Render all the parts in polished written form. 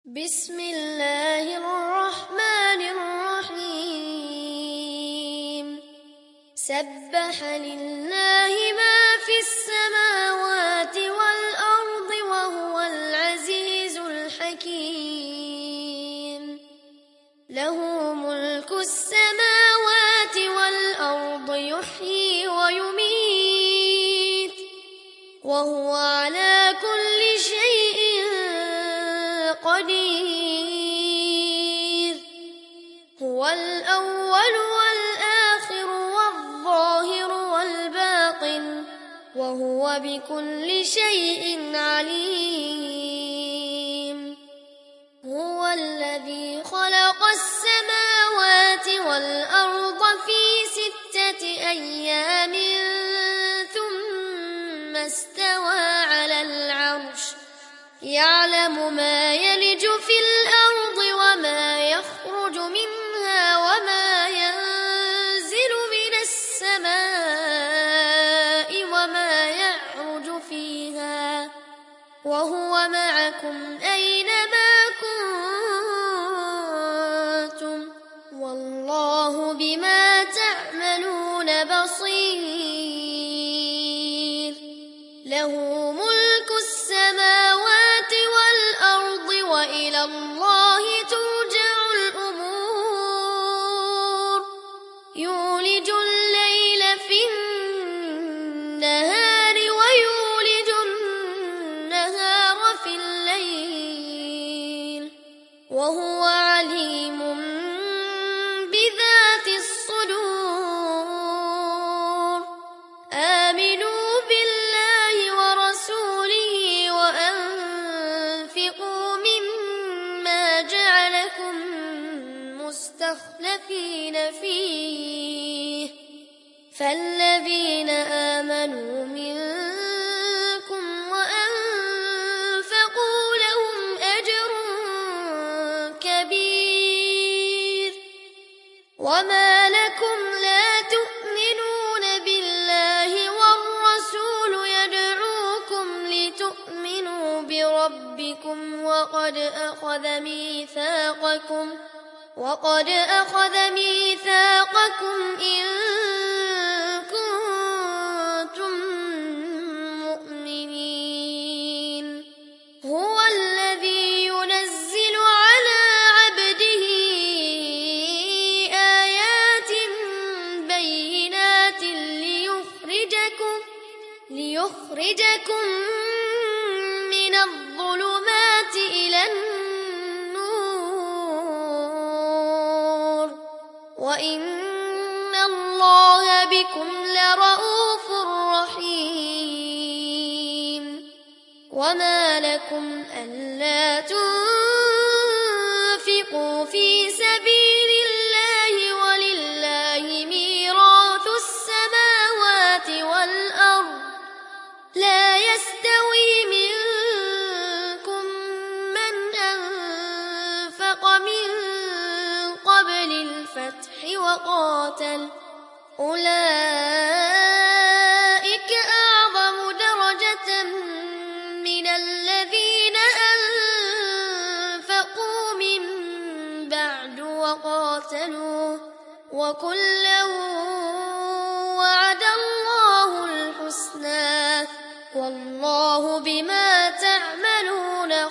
بسم الله الرحمن الرحيم سبح لله ما في السماوات والأرض وهو العزيز الحكيم له ملك السماوات والأرض يحيي ويميت وهو على كل شيء قدير هو الأول والآخر والظاهر والباطن وهو بكل شيء عليم هو الذي خلق السماوات والأرض في 6 أيام ثم استوى على العرش يعلم ما يلج في الأرض وما يخرج منها وما ينزل من السماء وما يعرج فيها وهو معكم أينما كنتم والله بما تعملون بصير له ملك السماوات والأرض وإلى الله ترجع الأمور يولج الليل في النهار ويولج النهار في الليل وهو عليم بذات الصدور آمنوا بالله ورسوله وأنفقوا مما جعلكم مستخلفين فيه فالذين آمنوا منكم وأنفقوا لهم أجر كبير وما لكم لا تؤمنون بالله والرسول يدعوكم لتؤمنوا بربكم وقد أخذ ميثاقكم إن كنتم مؤمنين هو الذي ينزل على عبده آيات بينات ليخرجكم من الظلمات إلى النور وإن الله بكم لرءوف رحيم وما لكم ألا تنفقوا في سبيل الله ولله ميراث السماوات والأرض لا يستوي منكم من أنفق من قبل الفتح وقاتل أولئك أعظم درجة من الذين أنفقوا من بعد وقاتلوا وكلا وعد الله الحسنى والله بما تعملون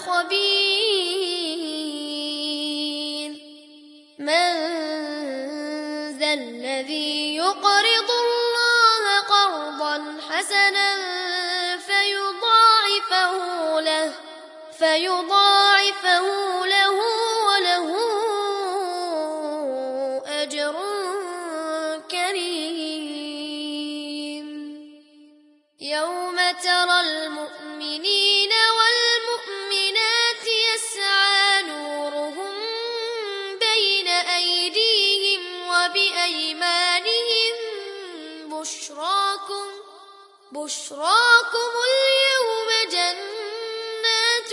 خبير من ذا الذي يقرض الله قرضا حسنا فيضاعفه له وله أجر كريم يوم ترى المؤمنين والمؤمنات يسعى نورهم بين أيديهم وبأيمانهم بشراكم اليوم جنات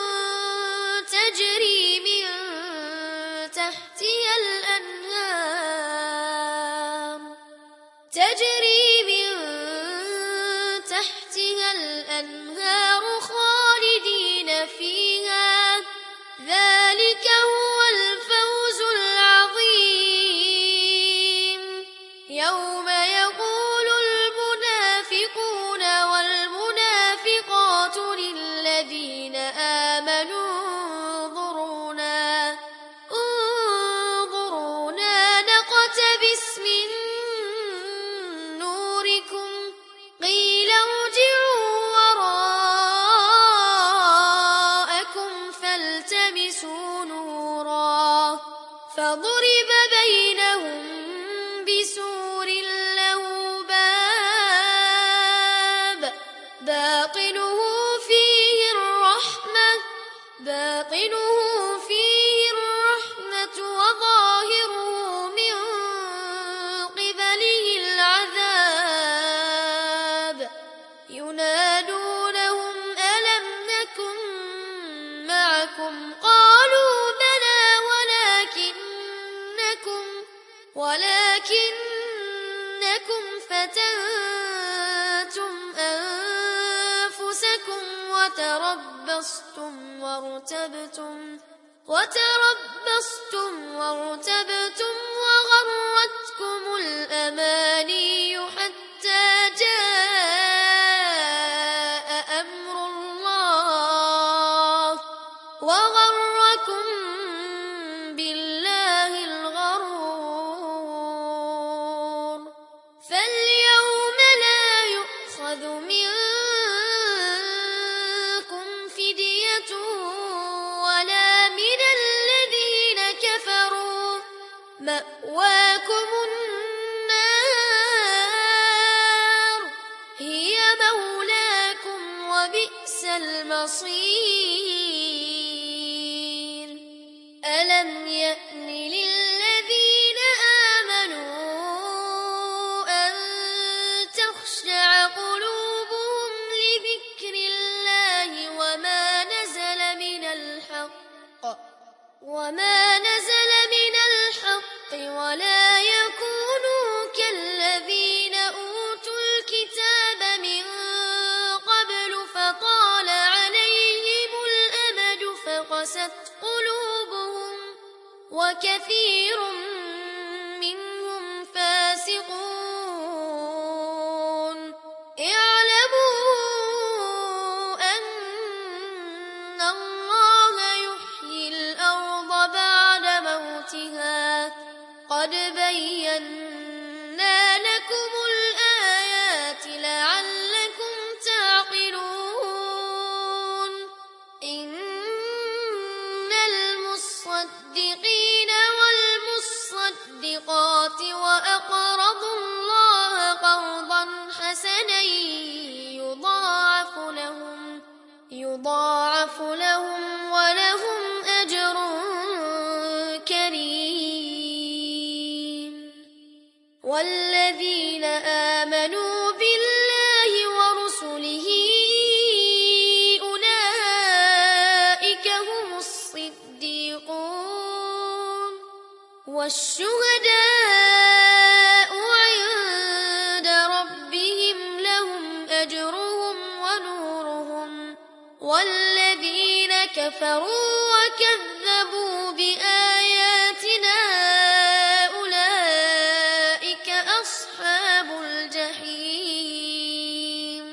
تجري من تحتها الأنهار خالدين فيها ذلك يلتمسوا نورا فضرب بينهم بسور له باب باطنه فيه الرحمة وظاهره من قبله العذاب ينادونهم ألم نكن معكم قالوا بلى ولكنكم فتنتم أنفسكم وتربصتم وغرتكم الأماني حتى جاء أمر الله وغركم بالله الغرور فاليوم لا يؤخذ منكم فدية ولا من الذين كفروا مأواكم النار هي مولاكم وبئس المصير ألم يأن للذين آمنوا أن تخشع قلوبهم لذكر الله وما نزل من الحق ولا يكونوا كالذين أوتوا الكتاب من قبل فطال عليهم الأمد فقست قلوبهم وكثير منهم فاسقون اعلموا أن الله يحيي الأرض بعد موتها قد بينا لكم الآيات لعلكم تعقلون إن المصدقين والمصدقات وأقرضوا الله قرضا حسنا يضاعف لهم ولهم أجر كريم والذين آمنوا بالله ورسله أولئك هم الصديقون والشهداء عند ربهم لهم أجرهم ونورهم والذين كفروا وكذبوا بآياتنا أولئك أصحاب الجحيم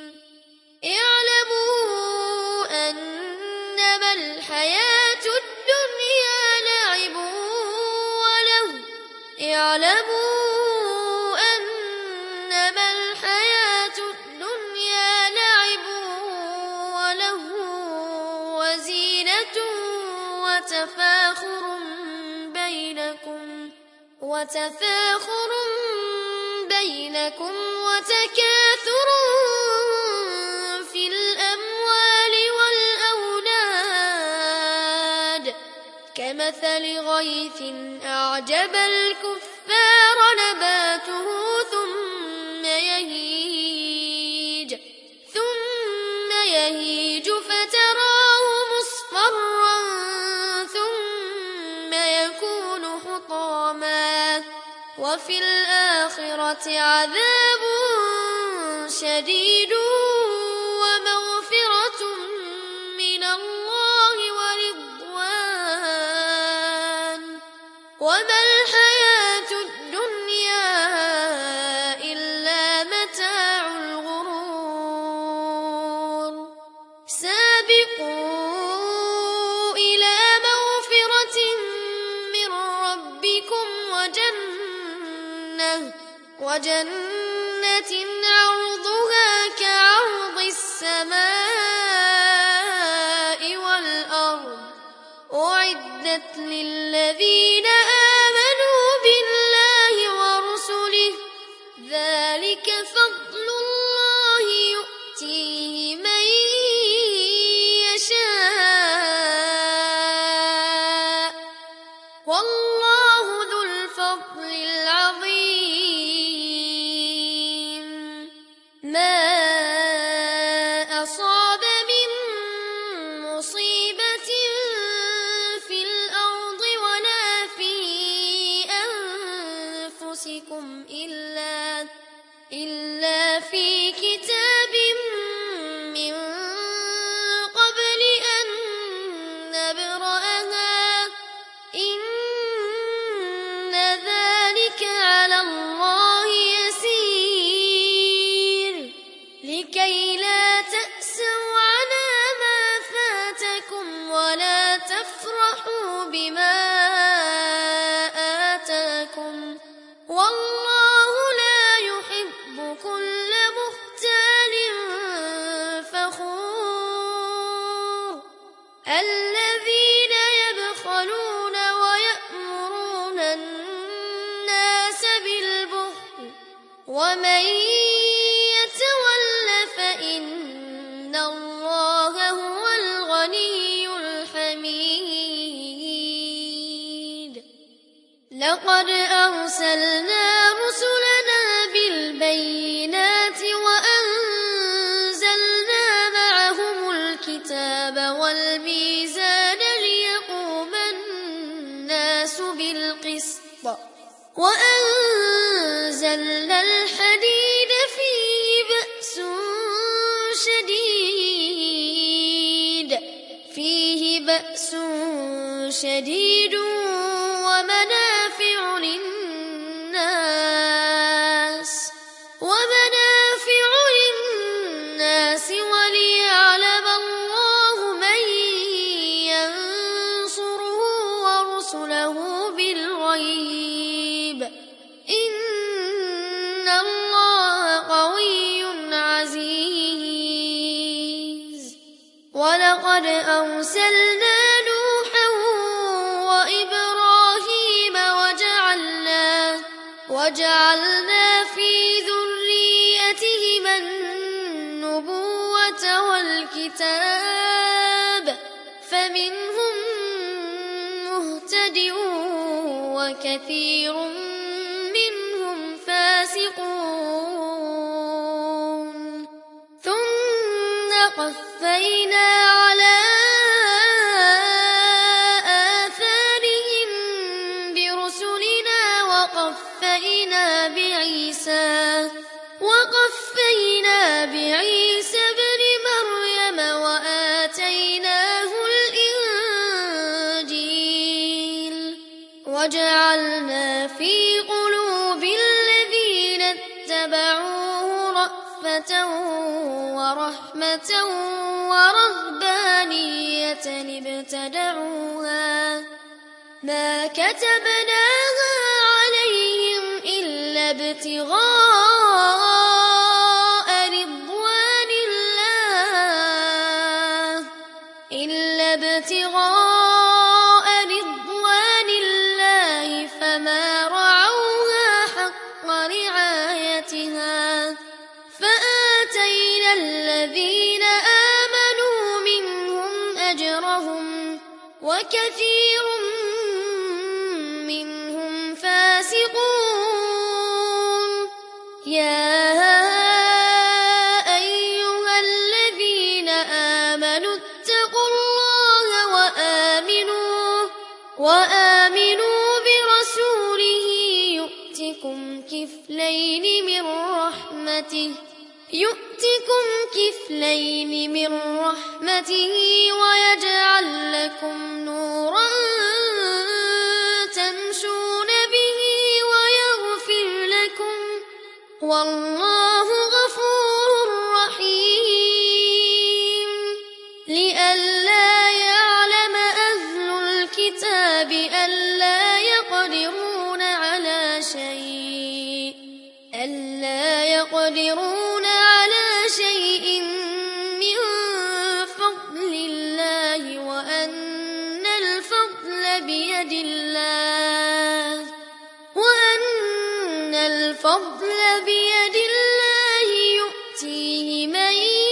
اعلموا أنما الحياة الدنيا لعب ولهو وزينة وتفاخر بينكم وتكاثر في الأموال والأولاد كمثل غيث أعجب الكفار نباته ثم يهيج فتراه مصفرا ثم يكون حطاما وفي الآخرة عذاب شديد ومغفرة من الله ورضوان وما الحياة الدنيا إلا متاع الغرور سابقوا إلى مغفرة من ربكم وجنة عرضها كعرض السماء والأرض أعدت للذين آمنوا بالله ورسله ذلك فضل الله يؤتيه من يشاء والله ذو الفضل العظيم ما أصاب من مصيبة في الأرض ولا في أنفسكم إلا في كتاب من قبل أن نبرأها إن ذلك على الله يسير لكي لا تأسوا على ما فاتكم ولا تفرحوا بما آتاكم والله لا يحب كل مختال فخور الذين يبخلون ويأمرون الناس بالبخل ومن يتول فإن الله هو الغني الحميد لقد أرسلنا رسلنا بالبينات وأنزلنا معهم الكتاب والميزان ليقوم الناس بالقسط وأنزلنا الحديد فيه بأس شديد ومنافع للناس وليعلم الله من ينصره ورسله بالغيب إن الله قوي عزيز ولقد أرسلنا نوحا وإبراهيم وجعلنا في ذريتهما النبوة والكتاب فمنهم مهتد وكثير منهم فاسقون ثم قفينا على آثارهم برسلنا وقفينا بعيسى ابن مريم وآتيناه الإنجيل وجعلنا في قلوب الذين اتبعوه رأفة ورحمة ورهبانية ابتدعوها ما كتبناها عليهم إلا ابتغاء رضوان الله فما رعوها حق رعايتها فآتينا الذين آمنوا منهم أجرهم وكثير منهم فاسقون يا أيها الذين آمنوا اتقوا الله وآمنوا برسوله يؤتكم كفلين من رحمته ويجعل لكم نورا تمشون به ويغفر لكم والله غفور رحيم لئلا يعلم أهل الكتاب ألا يقدرون على شيء من فضل الله وأن الفضل بيد الله وأن الفضل بيد الله يؤتيه من